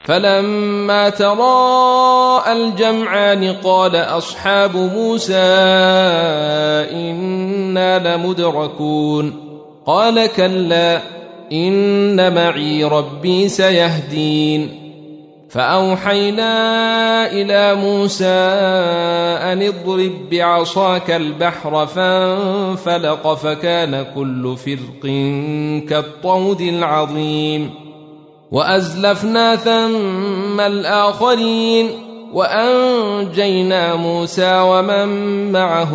فلما تراءى الجمعان قال أصحاب موسى إنا لمدركون قال كلا إن معي ربي سيهدين فأوحينا إلى موسى أن اضرب بعصاك البحر فانفلق فكان كل فرق كالطود العظيم وأزلفنا ثم الآخرين وأنجينا موسى ومن معه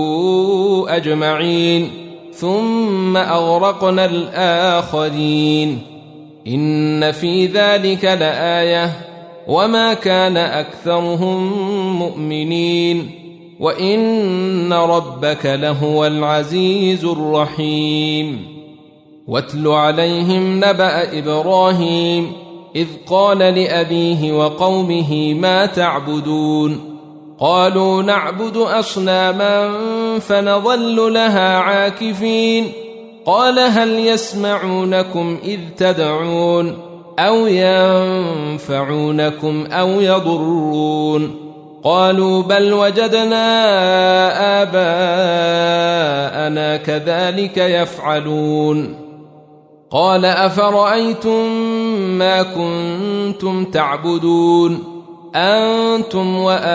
أجمعين ثم أغرقنا الآخرين إن في ذلك لآية وما كان أكثرهم مؤمنين وإن ربك لهو العزيز الرحيم واتل عليهم نبأ إبراهيم إذ قال لأبيه وقومه ما تعبدون قالوا نعبد أصناما فنظل لها عاكفين قال هل يسمعونكم إذ تدعون أو ينفعونكم أو يضرون قالوا بل وجدنا آباءنا كذلك يفعلون قال أفرأيتم ما كنتم تعبدون أنتم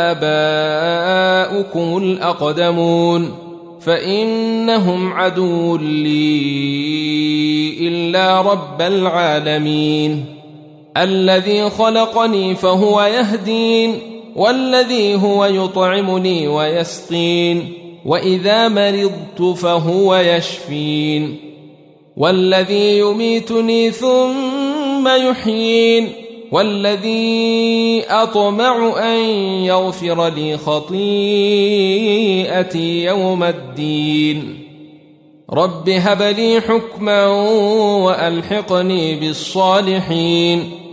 وآباؤكم الأقدمون فإنهم عدو لي إلا رب العالمين الذي خلقني فهو يهدين والذي هو يطعمني ويسقين وإذا مرضت فهو يشفين والذي يميتني ثم يحيين والذي أطمع أن يغفر لي خطيئتي يوم الدين رب هب لي حكما وألحقني بالصالحين